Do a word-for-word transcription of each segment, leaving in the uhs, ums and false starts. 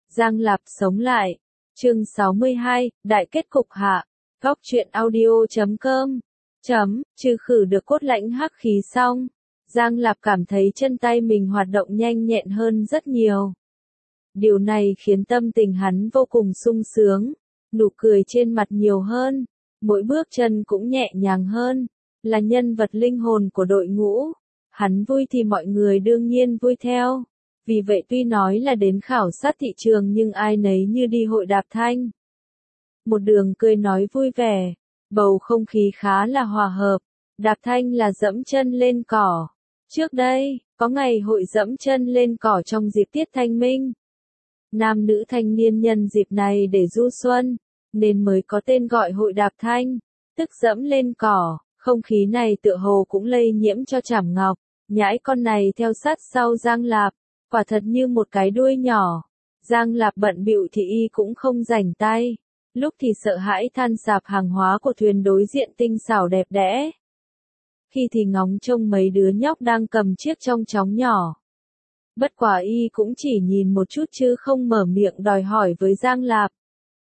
Giang Lạp sống lại. Chương sáu mươi hai, Đại kết cục hạ. Góc truyện audio chấm com. Chấm, trừ khử được cốt lãnh hắc khí xong. Giang Lạp cảm thấy chân tay mình hoạt động nhanh nhẹn hơn rất nhiều. Điều này khiến tâm tình hắn vô cùng sung sướng. Nụ cười trên mặt nhiều hơn. Mỗi bước chân cũng nhẹ nhàng hơn. Là nhân vật linh hồn của đội ngũ. Hắn vui thì mọi người đương nhiên vui theo. Vì vậy tuy nói là đến khảo sát thị trường nhưng ai nấy như đi hội đạp thanh. Một đường cười nói vui vẻ, bầu không khí khá là hòa hợp. Đạp thanh là dẫm chân lên cỏ. Trước đây, có ngày hội dẫm chân lên cỏ trong dịp tiết thanh minh. Nam nữ thanh niên nhân dịp này để du xuân, nên mới có tên gọi hội đạp thanh, tức dẫm lên cỏ. Không khí này tựa hồ cũng lây nhiễm cho Trảm Ngọc, nhãi con này theo sát sau Giang Lạp. Quả thật như một cái đuôi nhỏ. Giang Lạp bận bịu thì y cũng không rảnh tay. Lúc thì sợ hãi than sạp hàng hóa của thuyền đối diện tinh xảo đẹp đẽ. Khi thì ngóng trông mấy đứa nhóc đang cầm chiếc trong chóng nhỏ. Bất quả y cũng chỉ nhìn một chút chứ không mở miệng đòi hỏi với Giang Lạp.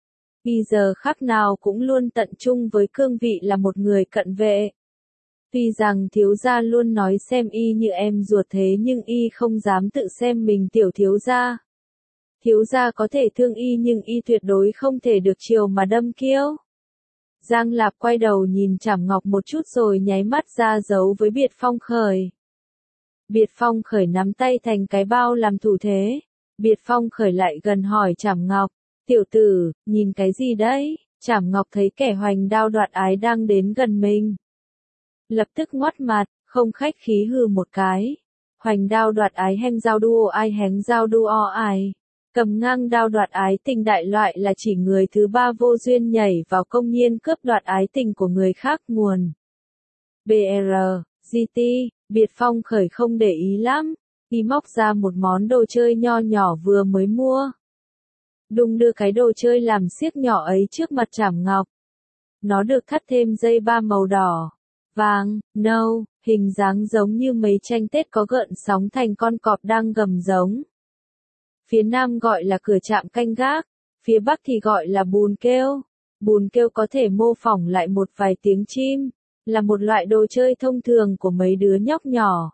Y giờ khắc nào cũng luôn tận trung với cương vị là một người cận vệ. Tuy rằng thiếu gia luôn nói xem y như em ruột thế nhưng y không dám tự xem mình tiểu thiếu gia. Thiếu gia có thể thương y nhưng y tuyệt đối không thể được chiều mà đâm kiêu. Giang Lạp quay đầu nhìn Trảm Ngọc một chút rồi nháy mắt ra dấu với Biệt Phong Khởi. Biệt Phong Khởi nắm tay thành cái bao làm thủ thế. Biệt Phong Khởi lại gần hỏi Trảm Ngọc, tiểu tử, nhìn cái gì đấy? Trảm Ngọc thấy kẻ hoành đao đoạt ái đang đến gần mình. Lập tức ngoắt mặt, không khách khí hừ một cái. Hoành đao đoạt ái heng giao đua ai hén giao đua ai. Cầm ngang đao đoạt ái tình đại loại là chỉ người thứ ba vô duyên nhảy vào công nhiên cướp đoạt ái tình của người khác nguồn. bê rờ, giê tê, Biệt Phong Khởi không để ý lắm. Y móc ra một món đồ chơi nho nhỏ vừa mới mua. Đung đưa cái đồ chơi làm xiếc nhỏ ấy trước mặt Trảm Ngọc. Nó được thắt thêm dây ba màu đỏ, vàng, nâu, hình dáng giống như mấy tranh Tết có gợn sóng thành con cọp đang gầm giống. Phía Nam gọi là cửa trạm canh gác, phía Bắc thì gọi là bùn kêu. Bùn kêu có thể mô phỏng lại một vài tiếng chim, là một loại đồ chơi thông thường của mấy đứa nhóc nhỏ.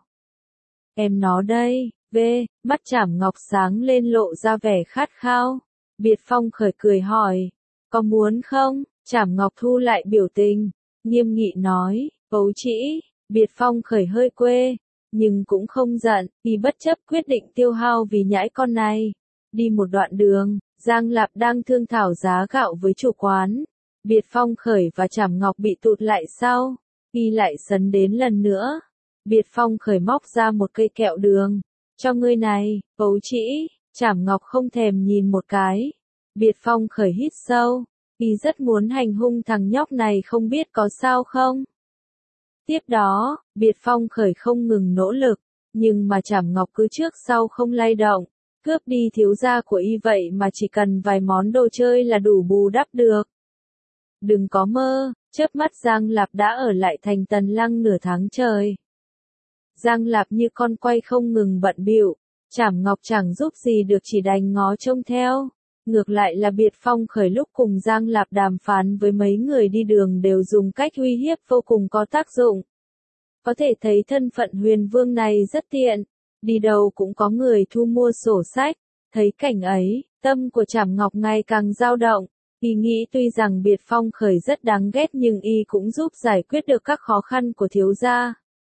Em nó đây, về, mắt Trảm Ngọc sáng lên lộ ra vẻ khát khao. Biệt Phong Khởi cười hỏi, có muốn không? Trảm Ngọc thu lại biểu tình, nghiêm nghị nói, ấu trĩ. Biệt Phong Khởi hơi quê, nhưng cũng không giận, y bất chấp quyết định tiêu hao vì nhãi con này. Đi một đoạn đường, Giang Lạp đang thương thảo giá gạo với chủ quán. Biệt Phong Khởi và Trảm Ngọc bị tụt lại sau, y lại sấn đến lần nữa. Biệt Phong Khởi móc ra một cây kẹo đường, cho ngươi này, ấu trĩ. Trảm Ngọc không thèm nhìn một cái. Biệt Phong Khởi hít sâu, y rất muốn hành hung thằng nhóc này không biết có sao không. Tiếp đó, Biệt Phong Khởi không ngừng nỗ lực, nhưng mà Trảm Ngọc cứ trước sau không lay động, cướp đi thiếu gia của y vậy mà chỉ cần vài món đồ chơi là đủ bù đắp được. Đừng có mơ, chớp mắt Giang Lạp đã ở lại thành Tần Lăng nửa tháng trời. Giang Lạp như con quay không ngừng bận bịu, Trảm Ngọc chẳng giúp gì được chỉ đành ngó trông theo. Ngược lại là Biệt Phong Khởi lúc cùng Giang Lạp đàm phán với mấy người đi đường đều dùng cách uy hiếp vô cùng có tác dụng. Có thể thấy thân phận huyền vương này rất tiện, đi đâu cũng có người thu mua sổ sách. Thấy cảnh ấy, tâm của Trảm Ngọc ngày càng dao động. Y nghĩ tuy rằng Biệt Phong Khởi rất đáng ghét nhưng y cũng giúp giải quyết được các khó khăn của thiếu gia.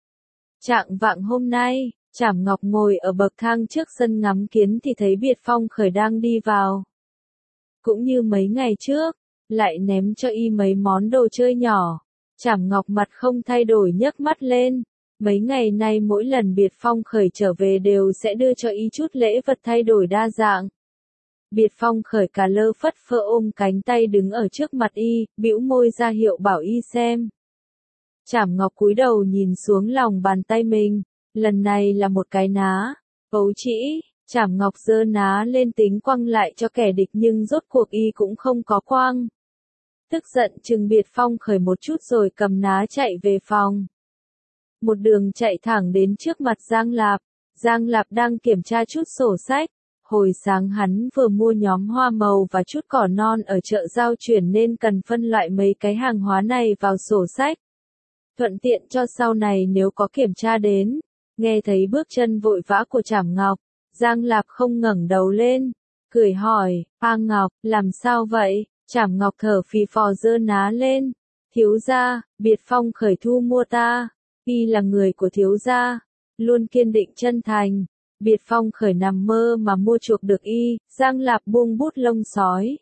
Trạng vạng hôm nay, Trảm Ngọc ngồi ở bậc thang trước sân ngắm kiến thì thấy Biệt Phong Khởi đang đi vào. Cũng như mấy ngày trước, lại ném cho y mấy món đồ chơi nhỏ. Trảm Ngọc mặt không thay đổi nhấc mắt lên. Mấy ngày nay mỗi lần Biệt Phong Khởi trở về đều sẽ đưa cho y chút lễ vật thay đổi đa dạng. Biệt Phong Khởi cà lơ phất phơ ôm cánh tay đứng ở trước mặt y, bĩu môi ra hiệu bảo y xem. Trảm Ngọc cúi đầu nhìn xuống lòng bàn tay mình, lần này là một cái ná. Ấu trĩ. Trảm Ngọc giơ ná lên tính quăng lại cho kẻ địch nhưng rốt cuộc y cũng không có quăng. Tức giận chừng Biệt Phong Khởi một chút rồi cầm ná chạy về phòng. Một đường chạy thẳng đến trước mặt Giang Lạp. Giang Lạp đang kiểm tra chút sổ sách. Hồi sáng hắn vừa mua nhóm hoa màu và chút cỏ non ở chợ giao chuyển nên cần phân loại mấy cái hàng hóa này vào sổ sách. Thuận tiện cho sau này nếu có kiểm tra đến. Nghe thấy bước chân vội vã của Trảm Ngọc, Giang Lạp không ngẩng đầu lên, cười hỏi, A Ngọc, làm sao vậy? Trảm Ngọc thở phì phò giơ ná lên, thiếu gia, Biệt Phong khởi thu mua ta, y là người của thiếu gia, luôn kiên định chân thành. Biệt Phong khởi nằm mơ mà mua chuộc được y, Giang Lạp buông bút lông sói.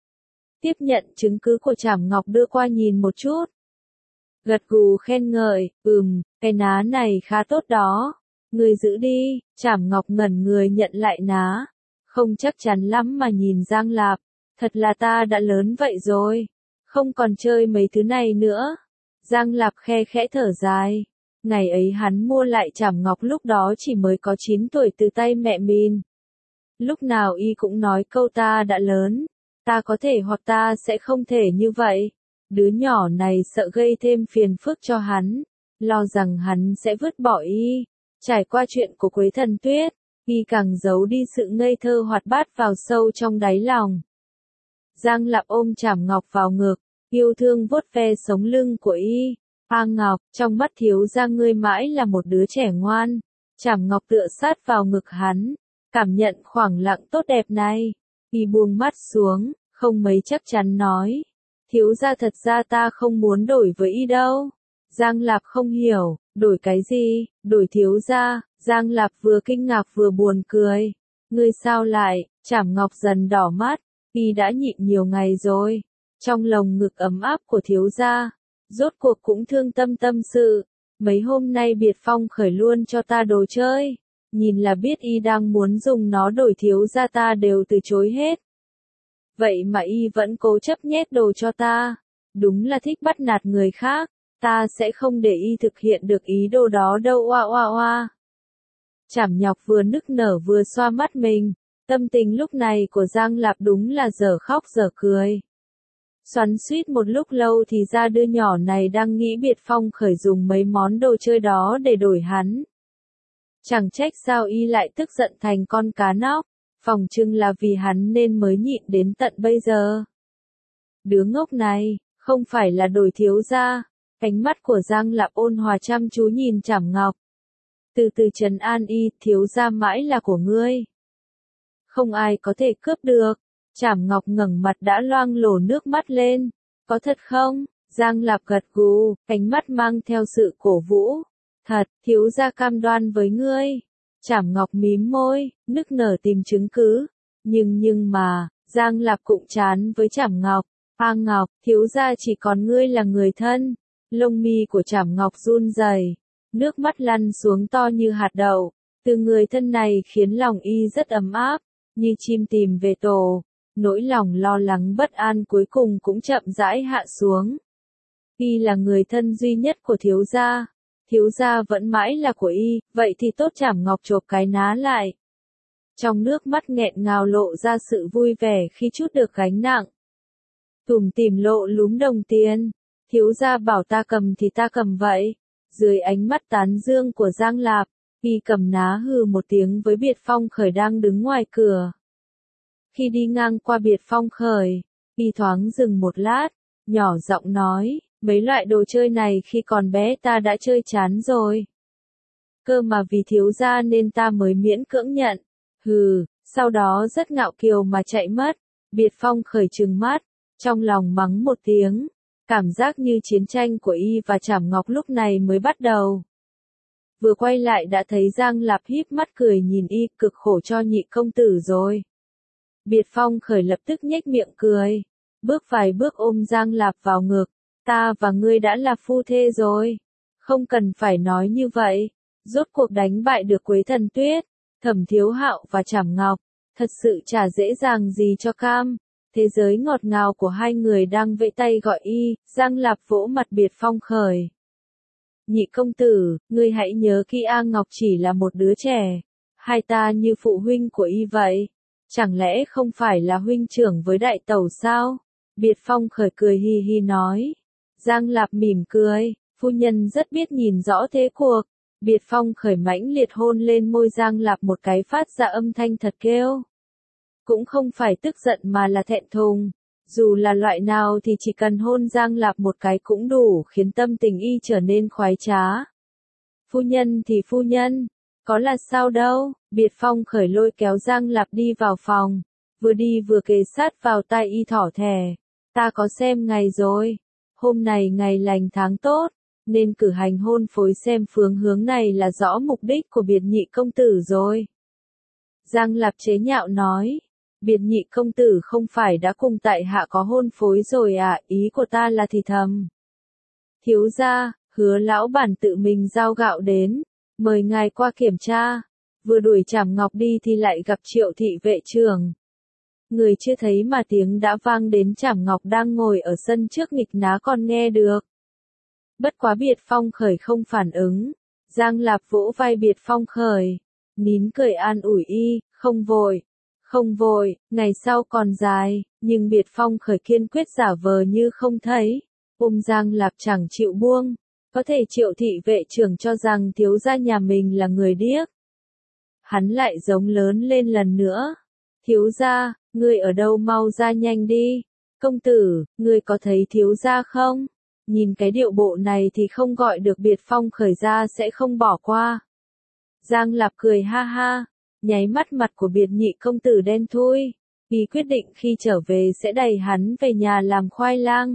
Tiếp nhận chứng cứ của Trảm Ngọc đưa qua nhìn một chút. Gật gù khen ngợi, ừm, cái ná này khá tốt đó. Người giữ đi, Trảm Ngọc ngẩn người nhận lại ná. Không chắc chắn lắm mà nhìn Giang Lạp. Thật là ta đã lớn vậy rồi. Không còn chơi mấy thứ này nữa. Giang Lạp khe khẽ thở dài. Ngày ấy hắn mua lại Trảm Ngọc lúc đó chỉ mới có chín tuổi từ tay mẹ mình. Lúc nào y cũng nói câu ta đã lớn. Ta có thể hoặc ta sẽ không thể như vậy. Đứa nhỏ này sợ gây thêm phiền phức cho hắn. Lo rằng hắn sẽ vứt bỏ y. Trải qua chuyện của Quế Thần Tuyết, y càng giấu đi sự ngây thơ hoạt bát vào sâu trong đáy lòng. Giang Lạp ôm Trảm Ngọc vào ngực, yêu thương vuốt ve sống lưng của y. A Ngọc, trong mắt thiếu gia ngươi mãi là một đứa trẻ ngoan. Trảm Ngọc tựa sát vào ngực hắn, cảm nhận khoảng lặng tốt đẹp này. Y buông mắt xuống, không mấy chắc chắn nói. Thiếu gia thật ra ta không muốn đổi với y đâu. Giang Lạp không hiểu, đổi cái gì, đổi thiếu gia. Giang Lạp vừa kinh ngạc vừa buồn cười. Ngươi sao lại, Trảm Ngọc dần đỏ mắt, y đã nhịn nhiều ngày rồi. Trong lồng ngực ấm áp của thiếu gia, rốt cuộc cũng thương tâm tâm sự. Mấy hôm nay Biệt Phong khởi luôn cho ta đồ chơi. Nhìn là biết y đang muốn dùng nó đổi thiếu gia ta đều từ chối hết. Vậy mà y vẫn cố chấp nhét đồ cho ta. Đúng là thích bắt nạt người khác. Ta sẽ không để y thực hiện được ý đồ đó đâu oa oa oa. Trảm Ngọc vừa nức nở vừa xoa mắt mình. Tâm tình lúc này của Giang Lạp đúng là dở khóc dở cười. Xoắn xuýt một lúc lâu thì ra đứa nhỏ này đang nghĩ Biệt Phong khởi dùng mấy món đồ chơi đó để đổi hắn. Chẳng trách sao y lại tức giận thành con cá nóc. Phỏng chừng là vì hắn nên mới nhịn đến tận bây giờ. Đứa ngốc này, không phải là đổi thiếu gia. Ánh mắt của Giang Lạp ôn hòa chăm chú nhìn Trảm Ngọc. Từ từ trấn an y, thiếu gia mãi là của ngươi. Không ai có thể cướp được. Trảm Ngọc ngẩng mặt đã loang lổ nước mắt lên. Có thật không? Giang Lạp gật gù, ánh mắt mang theo sự cổ vũ. Thật, thiếu gia cam đoan với ngươi. Trảm Ngọc mím môi, nức nở tìm chứng cứ. Nhưng nhưng mà, Giang Lạp cũng chán với Trảm Ngọc. A Ngọc, thiếu gia chỉ còn ngươi là người thân. Lông mi của Trảm Ngọc run rẩy, nước mắt lăn xuống to như hạt đậu. Từ người thân này khiến lòng y rất ấm áp, như chim tìm về tổ. Nỗi lòng lo lắng bất an cuối cùng cũng chậm rãi hạ xuống. Y là người thân duy nhất của thiếu gia. Thiếu gia vẫn mãi là của y, vậy thì tốt. Trảm Ngọc chộp cái ná lại. Trong nước mắt nghẹn ngào lộ ra sự vui vẻ khi trút được gánh nặng. Tủm tỉm lộ lúm đồng tiền. Thiếu gia bảo ta cầm thì ta cầm vậy. Dưới ánh mắt tán dương của Giang Lạp, y cầm ná hừ một tiếng với Biệt Phong khởi đang đứng ngoài cửa. Khi đi ngang qua Biệt Phong khởi, y thoáng dừng một lát, nhỏ giọng nói, mấy loại đồ chơi này khi còn bé ta đã chơi chán rồi. Cơ mà vì thiếu gia nên ta mới miễn cưỡng nhận. Hừ, sau đó rất ngạo kiều mà chạy mất. Biệt Phong khởi trừng mắt, trong lòng mắng một tiếng. Cảm giác như chiến tranh của y và Trảm Ngọc lúc này mới bắt đầu. Vừa quay lại đã thấy Giang Lạp híp mắt cười nhìn y, cực khổ cho nhị công tử rồi. Biệt Phong khởi lập tức nhếch miệng cười, bước vài bước ôm Giang Lạp vào ngực. Ta và ngươi đã là phu thê rồi. Không cần phải nói như vậy. Rốt cuộc đánh bại được Quế Thần Tuyết, Thẩm Thiếu Hạo và Trảm Ngọc. Thật sự chả dễ dàng gì cho cam. Thế giới ngọt ngào của hai người đang vẫy tay gọi y. Giang Lạp vỗ mặt Biệt Phong khởi. Nhị công tử, ngươi hãy nhớ kỹ A Ngọc chỉ là một đứa trẻ. Hai ta như phụ huynh của y vậy. Chẳng lẽ không phải là huynh trưởng với đại tẩu sao? Biệt Phong khởi cười hi hi nói. Giang Lạp mỉm cười, phu nhân rất biết nhìn rõ thế cuộc. Biệt Phong khởi mãnh liệt hôn lên môi Giang Lạp một cái phát ra âm thanh thật kêu. cũng không phải tức giận mà là thẹn thùng. Dù là loại nào thì chỉ cần hôn Giang Lạp một cái cũng đủ khiến tâm tình y trở nên khoái trá. Phu nhân thì phu nhân, có là sao đâu, Biệt Phong khởi lôi kéo Giang Lạp đi vào phòng, vừa đi vừa kề sát vào tai y thỏ thẻ. Ta có xem ngày rồi, hôm này ngày lành tháng tốt, nên cử hành hôn phối xem phương hướng này là rõ mục đích của Biệt nhị công tử rồi. Giang Lạp chế nhạo nói, Biệt nhị công tử không phải đã cùng tại hạ có hôn phối rồi à, ý của ta là thì thầm. Thiếu gia, Hứa lão bản tự mình giao gạo đến, mời ngài qua kiểm tra, vừa đuổi Trảm Ngọc đi thì lại gặp Triệu thị vệ trưởng. Người chưa thấy mà tiếng đã vang đến, Trảm Ngọc đang ngồi ở sân trước nghịch ná còn nghe được. Bất quá Biệt Phong khởi không phản ứng, Giang Lạp vỗ vai Biệt Phong khởi, nín cười an ủi y, không vội, không vội, ngày sau còn dài, nhưng Biệt Phong khởi kiên quyết giả vờ như không thấy, ôm Giang Lạp chẳng chịu buông. Có thể Triệu thị vệ trưởng cho rằng thiếu gia nhà mình là người điếc. Hắn lại giống lớn lên lần nữa. Thiếu gia, ngươi ở đâu, mau ra nhanh đi. Công tử, ngươi có thấy thiếu gia không? Nhìn cái điệu bộ này thì không gọi được Biệt Phong khởi ra sẽ không bỏ qua. Giang Lạp cười ha ha, nháy mắt mặt của Biệt nhị công tử đen thui. Y quyết định khi trở về sẽ đẩy hắn về nhà làm khoai lang.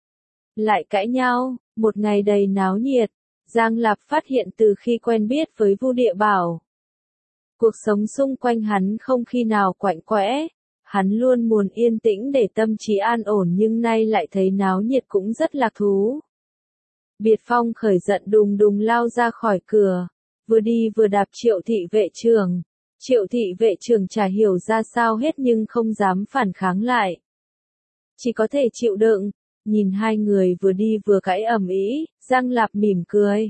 Lại cãi nhau, một ngày đầy náo nhiệt, Giang Lạp phát hiện từ khi quen biết với Vu Địa Bảo, cuộc sống xung quanh hắn không khi nào quạnh quẽ, hắn luôn muốn yên tĩnh để tâm trí an ổn nhưng nay lại thấy náo nhiệt cũng rất lạc thú. Biệt Phong khởi giận đùng đùng lao ra khỏi cửa, vừa đi vừa đạp Triệu thị vệ trưởng. Triệu thị vệ trưởng chả hiểu ra sao hết nhưng không dám phản kháng lại, chỉ có thể chịu đựng. Nhìn hai người vừa đi vừa cãi ầm ĩ, Giang Lạp mỉm cười.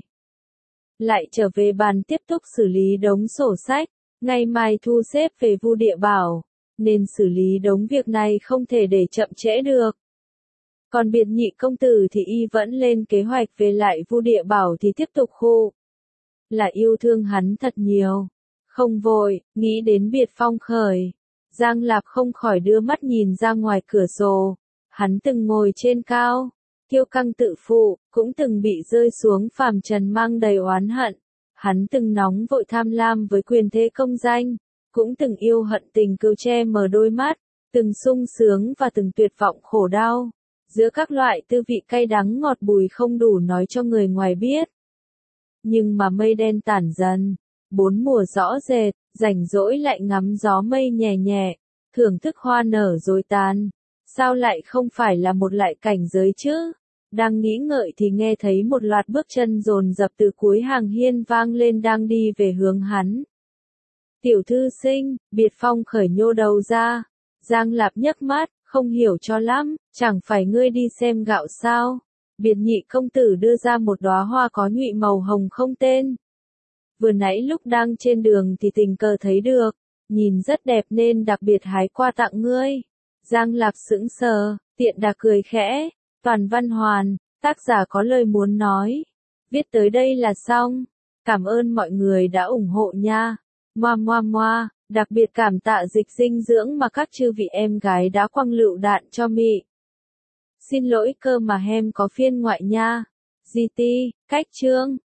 Lại trở về bàn tiếp tục xử lý đống sổ sách, ngày mai thu xếp về Vu Địa Bảo, nên xử lý đống việc này không thể để chậm trễ được. Còn Biệt nhị công tử thì y vẫn lên kế hoạch về lại Vu Địa Bảo thì tiếp tục khu. Là yêu thương hắn thật nhiều. Không vội, nghĩ đến Biệt Phong khởi. Giang Lạp không khỏi đưa mắt nhìn ra ngoài cửa sổ. Hắn từng ngồi trên cao, kiêu căng tự phụ, cũng từng bị rơi xuống phàm trần mang đầy oán hận. Hắn từng nóng vội tham lam với quyền thế công danh, cũng từng yêu hận tình cừu che mờ đôi mắt, từng sung sướng và từng tuyệt vọng khổ đau. Giữa các loại tư vị cay đắng ngọt bùi không đủ nói cho người ngoài biết. Nhưng mà mây đen tản dần, bốn mùa rõ rệt, rảnh rỗi lại ngắm gió mây nhẹ nhẹ, thưởng thức hoa nở rồi tàn. Sao lại không phải là một lại cảnh giới chứ? Đang nghĩ ngợi thì nghe thấy một loạt bước chân dồn dập từ cuối hàng hiên vang lên đang đi về hướng hắn. Tiểu thư sinh, Biệt Phong khởi nhô đầu ra. Giang Lạp nhấc mắt, không hiểu cho lắm, chẳng phải ngươi đi xem gạo sao? Biệt nhị công tử đưa ra một đóa hoa có nhụy màu hồng không tên. Vừa nãy lúc đang trên đường thì tình cờ thấy được, nhìn rất đẹp nên đặc biệt hái qua tặng ngươi. Giang Lạp sững sờ, tiện đà cười khẽ, Toàn Văn Hoàn, tác giả có lời muốn nói. Viết tới đây là xong. Cảm ơn mọi người đã ủng hộ nha. Moa moa moa, đặc biệt cảm tạ dịch dinh dưỡng mà các chư vị em gái đã quăng lựu đạn cho mị. Xin lỗi cơ mà hem có phiên ngoại nha. giê tê, cách chương.